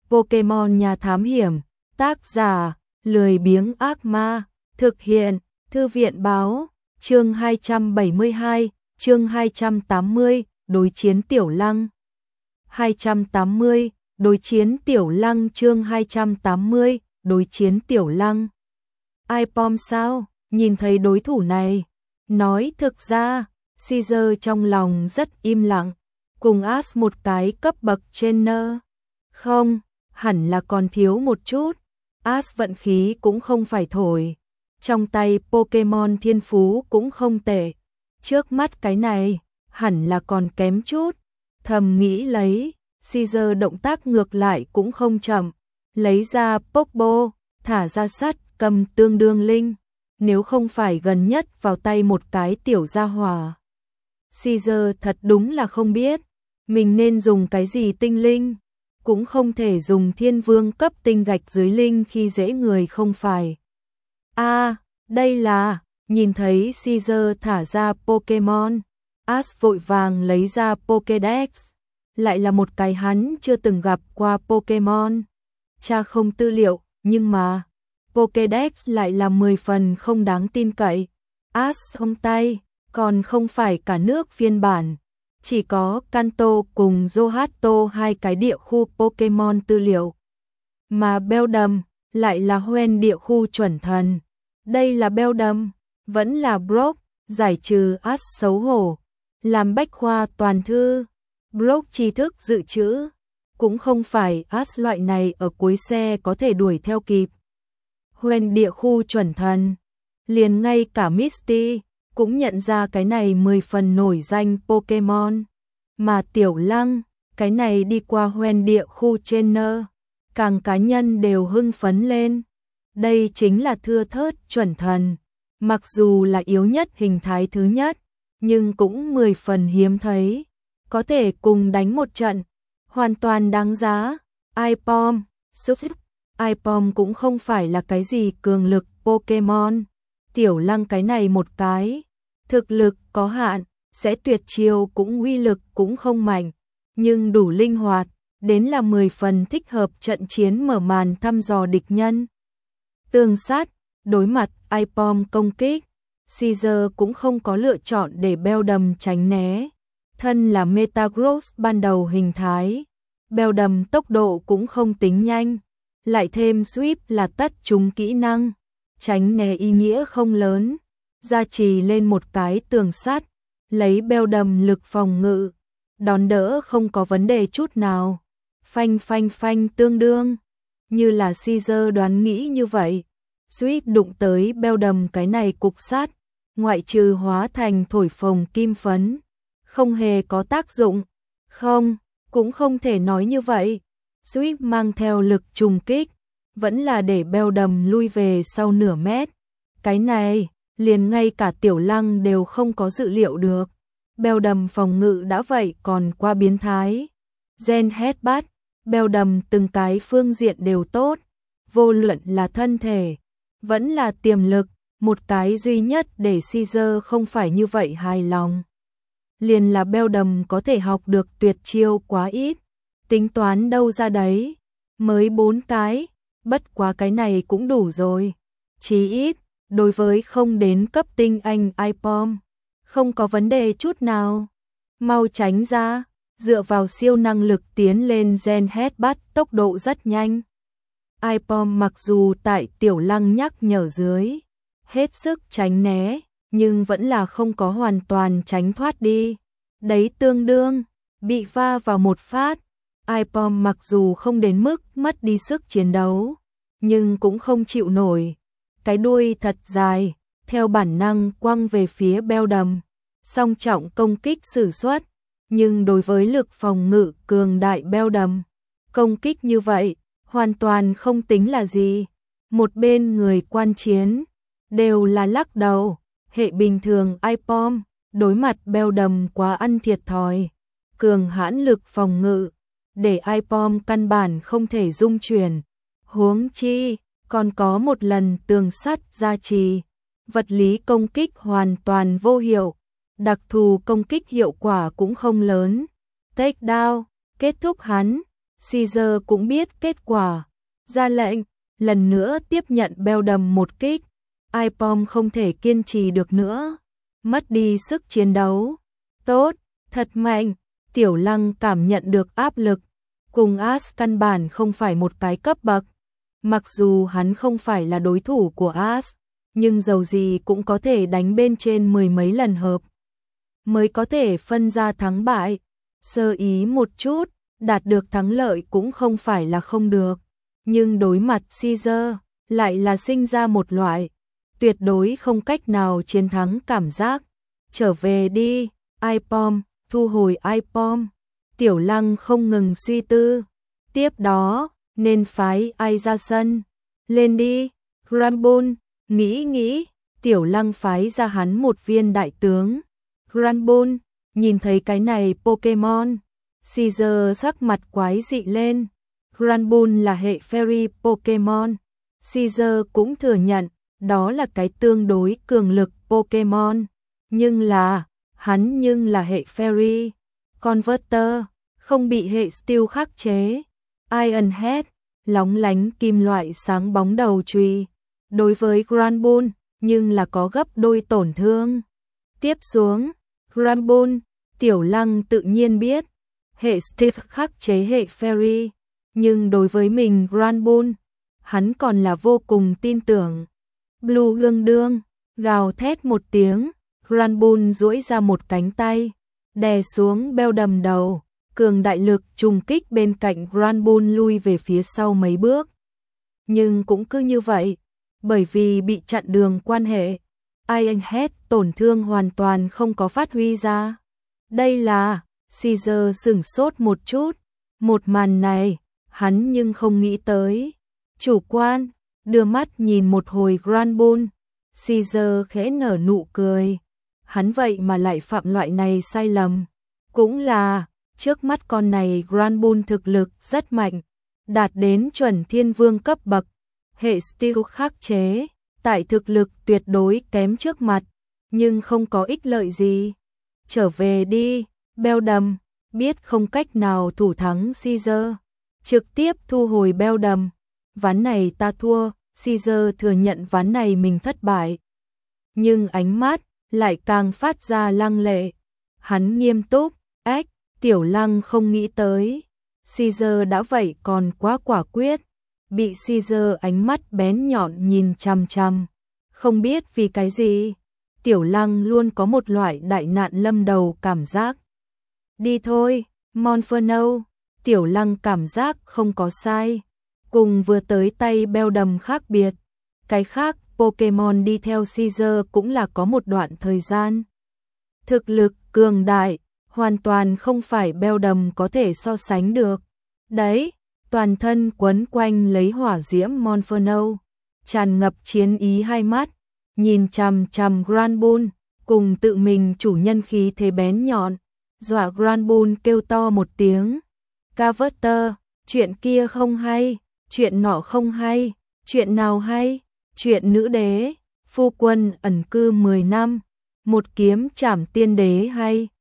Pokemon nhà thám hiểm, tác giả, lười biếng ác ma, thực hiện, thư viện báo, chương 272, chương 280, đối chiến Tiểu Lăng. 280, đối chiến Tiểu Lăng chương 280, đối chiến Tiểu Lăng. iPom sao, nhìn thấy đối thủ này, nói thực ra, Caesar trong lòng rất im lặng, cùng Ash một cái cấp bậc trainer. Không, hẳn là còn thiếu một chút, Ash vận khí cũng không phải thổi, trong tay Pokemon thiên phú cũng không tệ, trước mắt cái này, hẳn là còn kém chút, thầm nghĩ lấy, Caesar động tác ngược lại cũng không chậm, lấy ra Pokeball, thả ra sắt, cầm tương đương linh, nếu không phải gần nhất vào tay một cái tiểu gia hỏa. Caesar thật đúng là không biết, mình nên dùng cái gì tinh linh, cũng không thể dùng thiên vương cấp tinh gạch dưới linh khi dễ người không phải. Đây là, nhìn thấy Caesar thả ra Pokemon, Ash vội vàng lấy ra Pokédex, lại là một cái hắn chưa từng gặp qua Pokemon. Cha không tư liệu, nhưng mà Pokédex lại là 10 phần không đáng tin cậy. Ash trong tay, còn không phải cả nước phiên bản, chỉ có Kanto cùng Johto hai cái địa khu Pokemon tư liệu. Mà Beldum lại là Hoenn địa khu chuẩn thần. Đây là Beldum, vẫn là Brock, giải trừ Ash xấu hổ, làm bách khoa toàn thư. Brock tri thức dự trữ, cũng không phải Ash loại này ở cuối xe có thể đuổi theo kịp. Hoenn địa khu chuẩn thần, liền ngay cả Misty cũng nhận ra cái này 10 phần nổi danh Pokemon. Mà Tiểu Lăng, cái này đi qua Hoenn địa khu trainer, càng cá nhân đều hưng phấn lên. Đây chính là thưa thớt chuẩn thần, mặc dù là yếu nhất hình thái thứ nhất, nhưng cũng 10 phần hiếm thấy, có thể cùng đánh một trận, hoàn toàn đáng giá. iPom, iPom cũng không phải là cái gì cường lực Pokemon, Tiểu Lăng cái này một cái, thực lực có hạn, sẽ tuyệt chiêu cũng uy lực cũng không mạnh, nhưng đủ linh hoạt, đến là 10 phần thích hợp trận chiến mở màn thăm dò địch nhân. Tương sát, đối mặt iPom công kích, Caesar cũng không có lựa chọn để Beldum tránh né. Thân là Metagross ban đầu hình thái, Beldum tốc độ cũng không tính nhanh, lại thêm Sweep là tất trúng kỹ năng, tránh né ý nghĩa không lớn, gia trì lên một cái tường sắt, lấy Beldum lực phòng ngự, đón đỡ không có vấn đề chút nào. Phanh tương đương, như là Caesar đoán nghĩ như vậy. Sweep đụng tới Beldum cái này cục sắt, ngoại trừ hóa thành thổi phồng kim phấn, không hề có tác dụng. Không, cũng không thể nói như vậy. Sweep mang theo lực trùng kích, vẫn là để Beldum lui về sau nửa mét. Cái này, liền ngay cả Tiểu Lăng đều không có dự liệu được. Beldum phòng ngự đã vậy còn qua biến thái. Gen Headbutt, Beldum từng cái phương diện đều tốt, vô luận là thân thể, vẫn là tiềm lực, một cái duy nhất để Caesar không phải như vậy hài lòng. Liền là Beldum có thể học được tuyệt chiêu quá ít, tính toán đâu ra đấy, mới 4 cái, bất quá cái này cũng đủ rồi. Chí ít, đối với không đến cấp tinh anh iPom, không có vấn đề chút nào. Mau tránh ra, dựa vào siêu năng lực tiến lên Gen Headbutt tốc độ rất nhanh. iPom mặc dù tại Tiểu Lăng nhắc nhở dưới, hết sức tránh né, nhưng vẫn là không có hoàn toàn tránh thoát đi. Đấy tương đương, bị va vào một phát. iPom mặc dù không đến mức mất đi sức chiến đấu, nhưng cũng không chịu nổi. Cái đuôi thật dài, theo bản năng quăng về phía Beldum, song trọng công kích sử xuất, nhưng đối với lực phòng ngự cường đại Beldum, công kích như vậy, hoàn toàn không tính là gì. Một bên người quan chiến, đều là lắc đầu, hệ bình thường iPom, đối mặt Beldum quá ăn thiệt thòi, cường hãn lực phòng ngự, để iPom căn bản không thể dung chuyển, huống chi, còn có một lần tường sắt gia trì, vật lý công kích hoàn toàn vô hiệu, đặc thù công kích hiệu quả cũng không lớn. Take down, kết thúc hắn, Caesar cũng biết kết quả, ra lệnh, lần nữa tiếp nhận Beldam một kích. Ipom không thể kiên trì được nữa, mất đi sức chiến đấu. Tốt, thật mạnh, Tiểu Lăng cảm nhận được áp lực, cùng Ash căn bản không phải một cái cấp bậc. Mặc dù hắn không phải là đối thủ của Ash, nhưng dầu gì cũng có thể đánh bên trên 10 mấy lần hợp, mới có thể phân ra thắng bại. Sơ ý một chút, đạt được thắng lợi cũng không phải là không được. Nhưng đối mặt Caesar, lại là sinh ra một loại tuyệt đối không cách nào chiến thắng cảm giác. Trở về đi, Ipom, thu hồi Ipom. Tiểu Lăng không ngừng suy tư. Tiếp đó, nên phái ai ra sân. Lên đi, Granbull, nghĩ, Tiểu Lăng phái ra hắn một viên đại tướng. Granbull, nhìn thấy cái này Pokemon, Caesar sắc mặt quái dị lên. Granbull là hệ Fairy Pokemon. Caesar cũng thừa nhận, đó là cái tương đối cường lực Pokemon. Nhưng là hệ Fairy. Converter, không bị hệ Steel khắc chế. Iron Head, lóng lánh kim loại sáng bóng đầu chùy. Đối với Granbull, nhưng là có gấp đôi tổn thương. Tiếp xuống, Granbull, Tiểu Lăng tự nhiên biết, hệ Steel khắc chế hệ Fairy. Nhưng đối với mình Granbull, hắn còn là vô cùng tin tưởng. Blue gương đương, gào thét một tiếng, Granbull duỗi ra một cánh tay, đè xuống Beldam đầu, cường đại lực trùng kích bên cạnh Granbull lui về phía sau mấy bước. Nhưng cũng cứ như vậy, bởi vì bị chặn đường quan hệ, Iron Head tổn thương hoàn toàn không có phát huy ra. Đây là, Caesar sửng sốt một chút, một màn này, hắn nhưng không nghĩ tới. Chủ quan, đưa mắt nhìn một hồi Granbull, Caesar khẽ nở nụ cười. Hắn vậy mà lại phạm loại này sai lầm. Cũng là, trước mắt con này Granbull thực lực rất mạnh, đạt đến chuẩn thiên vương cấp bậc. Hệ Steel khắc chế, tại thực lực tuyệt đối kém trước mặt, nhưng không có ích lợi gì. Trở về đi, Beldam, biết không cách nào thủ thắng Caesar. Trực tiếp thu hồi Beldam. Ván này ta thua, Caesar thừa nhận ván này mình thất bại. Nhưng ánh mắt lại càng phát ra lăng lệ. Hắn nghiêm túc, Tiểu Lăng không nghĩ tới. Caesar đã vậy còn quá quả quyết. Bị Caesar ánh mắt bén nhọn nhìn chằm chằm. Không biết vì cái gì, Tiểu Lăng luôn có một loại đại nạn lâm đầu cảm giác. Đi thôi, Monferno, Tiểu Lăng cảm giác không có sai. Cùng vừa tới tay Beldam khác biệt, cái khác Pokemon đi theo Caesar cũng là có một đoạn thời gian. Thực lực cường đại, hoàn toàn không phải Beldam có thể so sánh được. Đấy, toàn thân quấn quanh lấy hỏa diễm Monferno, tràn ngập chiến ý hai mắt, nhìn chằm chằm Granbull, cùng tự mình chủ nhân khí thế bén nhọn, dọa Granbull kêu to một tiếng. Carver, chuyện kia không hay, chuyện nọ không hay, chuyện nào hay, chuyện nữ đế, phu quân ẩn cư 10 năm, một kiếm trảm tiên đế hay.